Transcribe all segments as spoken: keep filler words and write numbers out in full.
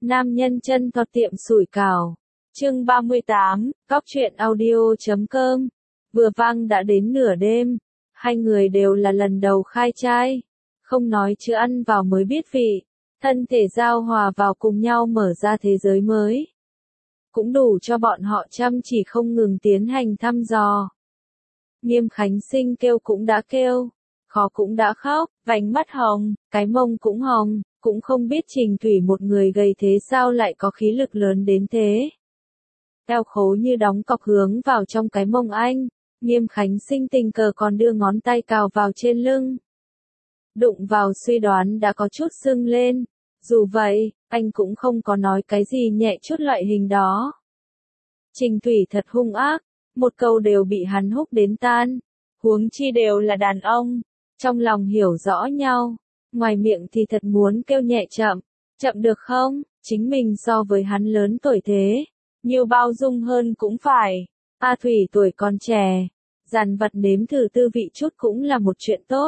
Nam nhân chân to tiệm sủi cảo. Chương ba mươi tám, Cóc truyện audio chấm com. Vừa vang đã đến nửa đêm, hai người đều là lần đầu khai trai, không nói chưa ăn vào mới biết vị, thân thể giao hòa vào cùng nhau mở ra thế giới mới. Cũng đủ cho bọn họ chăm chỉ không ngừng tiến hành thăm dò. Nghiêm Khánh Sinh kêu cũng đã kêu, khó cũng đã khóc, vành mắt hồng, cái mông cũng hồng, cũng không biết Trình Thủy một người gầy thế sao lại có khí lực lớn đến thế. Eo khố như đóng cọc hướng vào trong cái mông anh, Nghiêm Khánh Sinh tình cờ còn đưa ngón tay cào vào trên lưng. Đụng vào suy đoán đã có chút sưng lên, dù vậy, anh cũng không có nói cái gì nhẹ chút loại hình đó. Trình Thủy thật hung ác, một câu đều bị hắn húc đến tan, huống chi đều là đàn ông, trong lòng hiểu rõ nhau, ngoài miệng thì thật muốn kêu nhẹ chậm, chậm được không, chính mình so với hắn lớn tuổi thế, nhiều bao dung hơn cũng phải, A Thủy tuổi còn trẻ, dằn vặt nếm thử tư vị chút cũng là một chuyện tốt.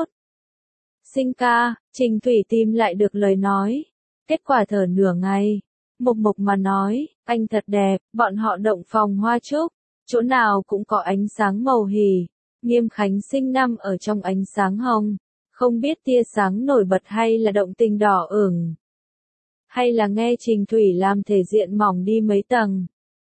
Sinh ca, Trình Thủy tìm lại được lời nói, kết quả thở nửa ngày, mộc mộc mà nói, anh thật đẹp, bọn họ động phòng hoa trúc, chỗ nào cũng có ánh sáng màu hỉ, Nghiêm Khánh Sinh nằm ở trong ánh sáng hồng, không biết tia sáng nổi bật hay là động tình đỏ ửng, hay là nghe Trình Thủy làm thể diện mỏng đi mấy tầng.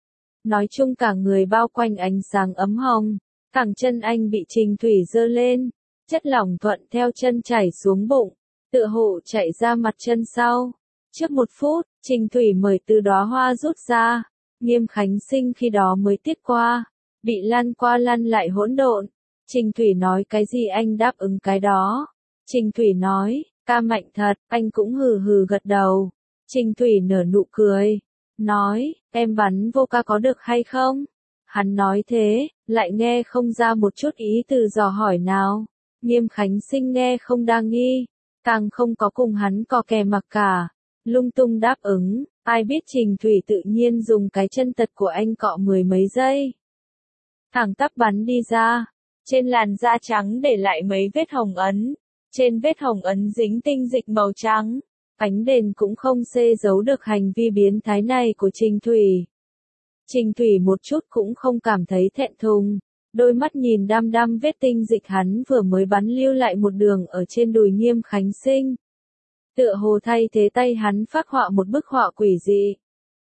Nói chung cả người bao quanh ánh sáng ấm hồng, cẳng chân anh bị Trình Thủy giơ lên, chất lỏng thuận theo chân chảy xuống bụng, tựa hồ chạy ra mặt chân sau. Trước một phút, Trình Thủy mời từ đóa hoa rút ra, Nghiêm Khánh Sinh khi đó mới tiết qua, bị lăn qua lăn lại hỗn độn. Trình Thủy nói cái gì anh đáp ứng cái đó. Trình Thủy nói, ca mạnh thật, anh cũng hừ hừ gật đầu. Trình Thủy nở nụ cười, nói, em bắn vô ca có được hay không? Hắn nói thế, lại nghe không ra một chút ý từ dò hỏi nào. Nghiêm Khánh Sinh nghe không đa nghi, càng không có cùng hắn cò kè mặc cả, lung tung đáp ứng, ai biết Trình Thủy tự nhiên dùng cái chân tật của anh cọ mười mấy giây. Thẳng tắp bắn đi ra, trên làn da trắng để lại mấy vết hồng ấn, trên vết hồng ấn dính tinh dịch màu trắng, ánh đèn cũng không xê giấu được hành vi biến thái này của Trình Thủy. Trình Thủy một chút cũng không cảm thấy thẹn thùng, đôi mắt nhìn đăm đăm vết tinh dịch hắn vừa mới bắn lưu lại một đường ở trên đùi Nghiêm Khánh Sinh. Tựa hồ thay thế tay hắn phác họa một bức họa quỷ dị.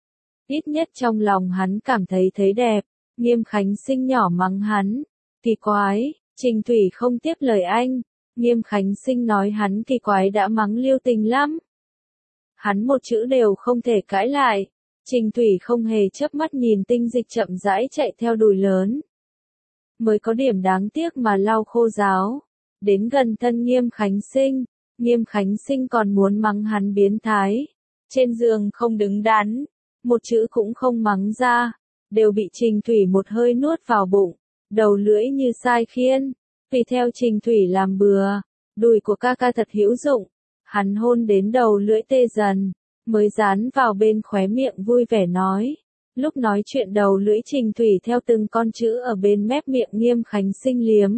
Ít nhất trong lòng hắn cảm thấy thấy đẹp, Nghiêm Khánh Sinh nhỏ mắng hắn, kỳ quái, Trình Thủy không tiếp lời anh, Nghiêm Khánh Sinh nói hắn kỳ quái đã mắng lưu tình lắm. Hắn một chữ đều không thể cãi lại, Trình Thủy không hề chớp mắt nhìn tinh dịch chậm rãi chạy theo đùi lớn. Mới có điểm đáng tiếc mà lau khô ráo, đến gần thân Nghiêm Khánh Sinh, Nghiêm Khánh Sinh còn muốn mắng hắn biến thái, trên giường không đứng đắn, một chữ cũng không mắng ra, đều bị Trình Thủy một hơi nuốt vào bụng, đầu lưỡi như sai khiên, tùy theo Trình Thủy làm bừa, đùi của ca ca thật hữu dụng, hắn hôn đến đầu lưỡi tê dần, mới dán vào bên khóe miệng vui vẻ nói. Lúc nói chuyện đầu lưỡi Trình Thủy theo từng con chữ ở bên mép miệng Nghiêm Khánh Sinh liếm.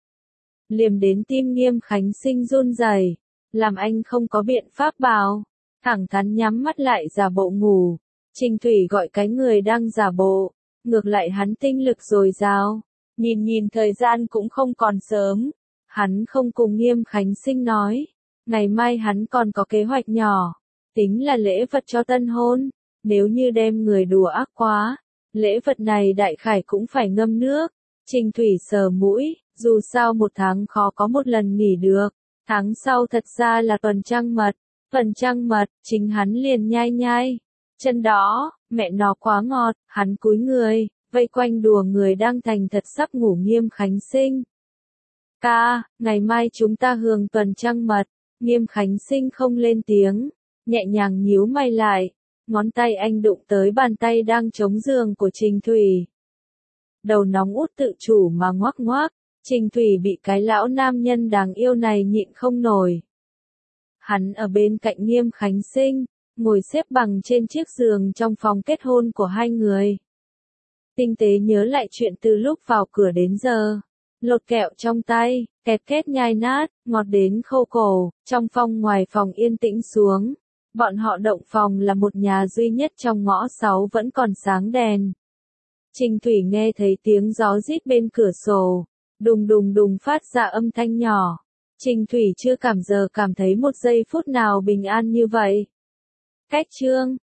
Liếm đến tim Nghiêm Khánh Sinh run rẩy, làm anh không có biện pháp bảo, thẳng thắn nhắm mắt lại giả bộ ngủ. Trình Thủy gọi cái người đang giả bộ, ngược lại hắn tinh lực dồi dào, nhìn nhìn thời gian cũng không còn sớm, hắn không cùng Nghiêm Khánh Sinh nói, ngày mai hắn còn có kế hoạch nhỏ, tính là lễ vật cho tân hôn. Nếu như đem người đùa ác quá, lễ vật này đại khải cũng phải ngâm nước. Trình Thủy sờ mũi, dù sao một tháng khó có một lần nghỉ được. Tháng sau thật ra là tuần trăng mật, tuần trăng mật, chính hắn liền nhai nhai. Chân đó, mẹ nó quá ngọt, hắn cúi người, vây quanh đùa người đang thành thật sắp ngủ Nghiêm Khánh Sinh. Ca, ngày mai chúng ta hưởng tuần trăng mật, Nghiêm Khánh Sinh không lên tiếng, nhẹ nhàng nhíu mày lại. Ngón tay anh đụng tới bàn tay đang chống giường của Trình Thủy. Đầu nóng út tự chủ mà ngoác ngoác, Trình Thủy bị cái lão nam nhân đáng yêu này nhịn không nổi. Hắn ở bên cạnh Nghiêm Khánh Sinh, ngồi xếp bằng trên chiếc giường trong phòng kết hôn của hai người. Tinh tế nhớ lại chuyện từ lúc vào cửa đến giờ. Lột kẹo trong tay, kẹt két nhai nát, ngọt đến khô cổ, trong phòng ngoài phòng yên tĩnh xuống. Bọn họ động phòng là một nhà duy nhất trong ngõ sáu vẫn còn sáng đèn. Trình Thủy nghe thấy tiếng gió rít bên cửa sổ, đùng đùng đùng phát ra âm thanh nhỏ. Trình Thủy chưa cảm giờ cảm thấy một giây phút nào bình an như vậy. Cách chương